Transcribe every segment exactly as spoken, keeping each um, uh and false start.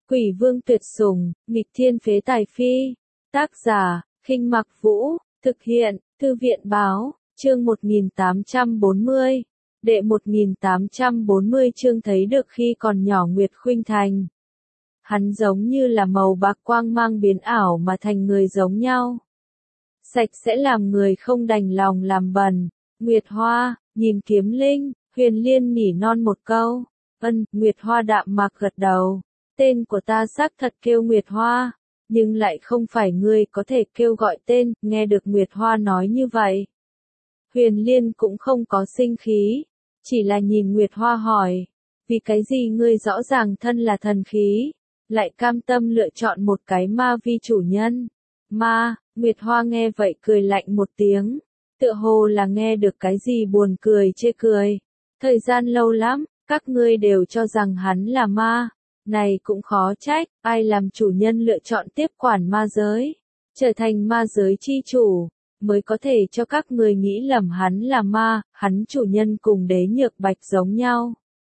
Quỷ vương tuyệt sủng, nghịch thiên phế tài phi. Tác giả, Khinh Mặc Vũ, thực hiện, Thư viện báo, chương một nghìn tám trăm bốn mươi. Đệ một nghìn tám trăm bốn mươi chương thấy được khi còn nhỏ Nguyệt Khuynh Thành. Hắn giống như là màu bạc quang mang biến ảo mà thành người giống nhau. Sạch sẽ làm người không đành lòng làm bẩn. Nguyệt Hoa, nhìn Kiếm Linh, Huyền Liên nỉ non một câu. Ân, Nguyệt Hoa đạm mạc gật đầu. Tên của ta xác thật kêu Nguyệt Hoa, nhưng lại không phải ngươi có thể kêu gọi tên. Nghe được Nguyệt Hoa nói như vậy, Huyền Liên cũng không có sinh khí, chỉ là nhìn Nguyệt Hoa hỏi, vì cái gì ngươi rõ ràng thân là thần khí, lại cam tâm lựa chọn một cái ma vi chủ nhân? Ma, Nguyệt Hoa nghe vậy cười lạnh một tiếng, tựa hồ là nghe được cái gì buồn cười chê cười. Thời gian lâu lắm, các ngươi đều cho rằng hắn là ma. Này cũng khó trách, ai làm chủ nhân lựa chọn tiếp quản ma giới, trở thành ma giới chi chủ, mới có thể cho các người nghĩ lầm hắn là ma. Hắn chủ nhân cùng Đế Nhược Bạch giống nhau,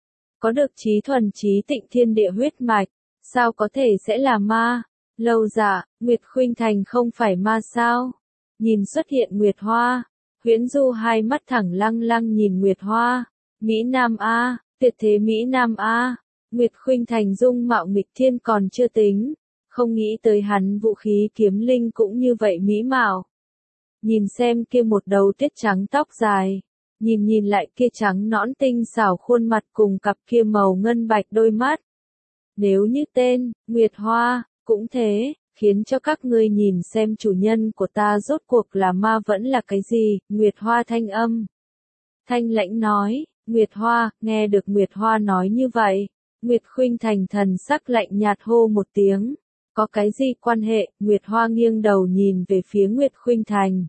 có được trí thuần trí tịnh thiên địa huyết mạch, sao có thể sẽ là ma? Lâu Dạ, Nguyệt Khuynh Thành không phải ma sao? Nhìn xuất hiện Nguyệt Hoa, Huyễn Du hai mắt thẳng lăng lăng nhìn Nguyệt Hoa. Mỹ Nam A, tuyệt thế Mỹ Nam A. Nguyệt Khuynh Thành dung mạo nghịch thiên còn chưa tính, không nghĩ tới hắn vũ khí kiếm linh cũng như vậy mỹ mạo. Nhìn xem kia một đầu tiết trắng tóc dài, nhìn nhìn lại kia trắng nõn tinh xảo khuôn mặt cùng cặp kia màu ngân bạch đôi mắt. Nếu như tên, Nguyệt Hoa, cũng thế, khiến cho các ngươi nhìn xem chủ nhân của ta rốt cuộc là ma vẫn là cái gì. Nguyệt Hoa thanh âm thanh lãnh nói. Nguyệt Hoa, nghe được Nguyệt Hoa nói như vậy, Nguyệt Khuynh Thành thần sắc lạnh nhạt hô một tiếng. Có cái gì quan hệ? Nguyệt Hoa nghiêng đầu nhìn về phía Nguyệt Khuynh Thành.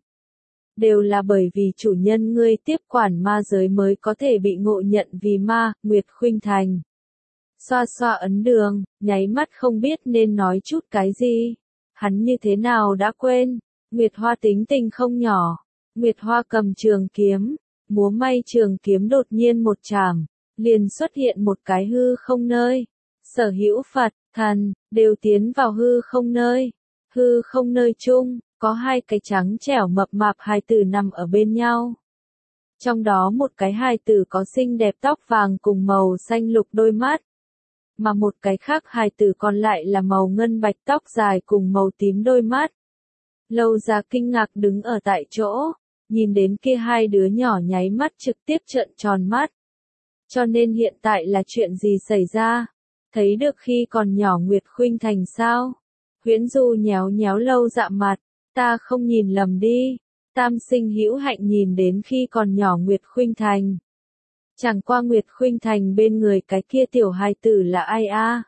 Đều là bởi vì chủ nhân ngươi tiếp quản ma giới mới có thể bị ngộ nhận vì ma. Nguyệt Khuynh Thành xoa xoa ấn đường, nháy mắt không biết nên nói chút cái gì. Hắn như thế nào đã quên. Nguyệt Hoa tính tình không nhỏ. Nguyệt Hoa cầm trường kiếm, múa may trường kiếm đột nhiên một chảm, liền xuất hiện một cái hư không nơi. Sở hữu Phật, thần, đều tiến vào hư không nơi. Hư không nơi chung, có hai cái trắng trẻo mập mạp hài tử nằm ở bên nhau. Trong đó một cái hài tử có xinh đẹp tóc vàng cùng màu xanh lục đôi mắt, mà một cái khác hài tử còn lại là màu ngân bạch tóc dài cùng màu tím đôi mắt. Lâu Dạ kinh ngạc đứng ở tại chỗ, nhìn đến kia hai đứa nhỏ nháy mắt trực tiếp trợn tròn mắt. Cho nên hiện tại là chuyện gì xảy ra? Thấy được khi còn nhỏ Nguyệt Khuynh Thành sao? Huyễn Du nhéo nhéo Lâu Dạ mặt, ta không nhìn lầm đi. Tam sinh hữu hạnh nhìn đến khi còn nhỏ Nguyệt Khuynh Thành. Chẳng qua Nguyệt Khuynh Thành bên người cái kia tiểu hài tử là ai a?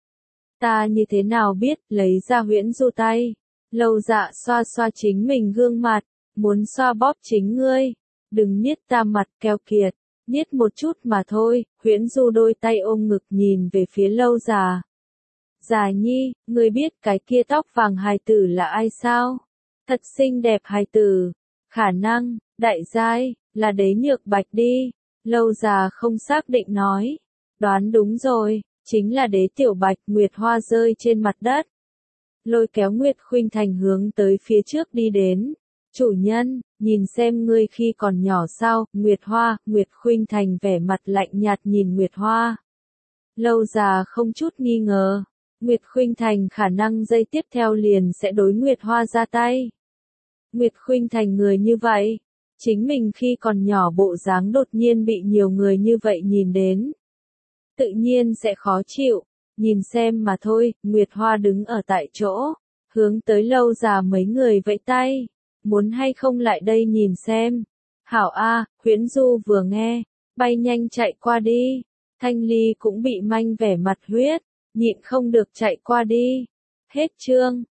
Ta như thế nào biết? Lấy ra Huyễn Du tay. Lâu Dạ xoa xoa chính mình gương mặt, muốn xoa bóp chính ngươi. Đừng niết ta mặt keo kiệt. Niết một chút mà thôi. Huyễn Du đôi tay ôm ngực nhìn về phía Lâu Dạ. Dạ nhi, ngươi biết cái kia tóc vàng hài tử là ai sao? Thật xinh đẹp hài tử. Khả năng, đại giai, là Đế Nhược Bạch đi. Lâu Dạ không xác định nói. Đoán đúng rồi, chính là Đế Tiểu Bạch. Nguyệt Hoa rơi trên mặt đất, lôi kéo Nguyệt Khuynh Thành hướng tới phía trước đi đến. Chủ nhân, nhìn xem ngươi khi còn nhỏ sao? Nguyệt Hoa, Nguyệt Khuynh Thành vẻ mặt lạnh nhạt nhìn Nguyệt Hoa. Lâu Dạ không chút nghi ngờ, Nguyệt Khuynh Thành khả năng giây tiếp theo liền sẽ đối Nguyệt Hoa ra tay. Nguyệt Khuynh Thành người như vậy, chính mình khi còn nhỏ bộ dáng đột nhiên bị nhiều người như vậy nhìn đến, tự nhiên sẽ khó chịu. Nhìn xem mà thôi. Nguyệt Hoa đứng ở tại chỗ, hướng tới Lâu Dạ mấy người vẫy tay. Muốn hay không lại đây nhìn xem? Hảo A. Huyễn Du vừa nghe, bay nhanh chạy qua đi. Thanh Ly cũng bị manh vẻ mặt huyết, nhịn không được chạy qua đi. Hết chương.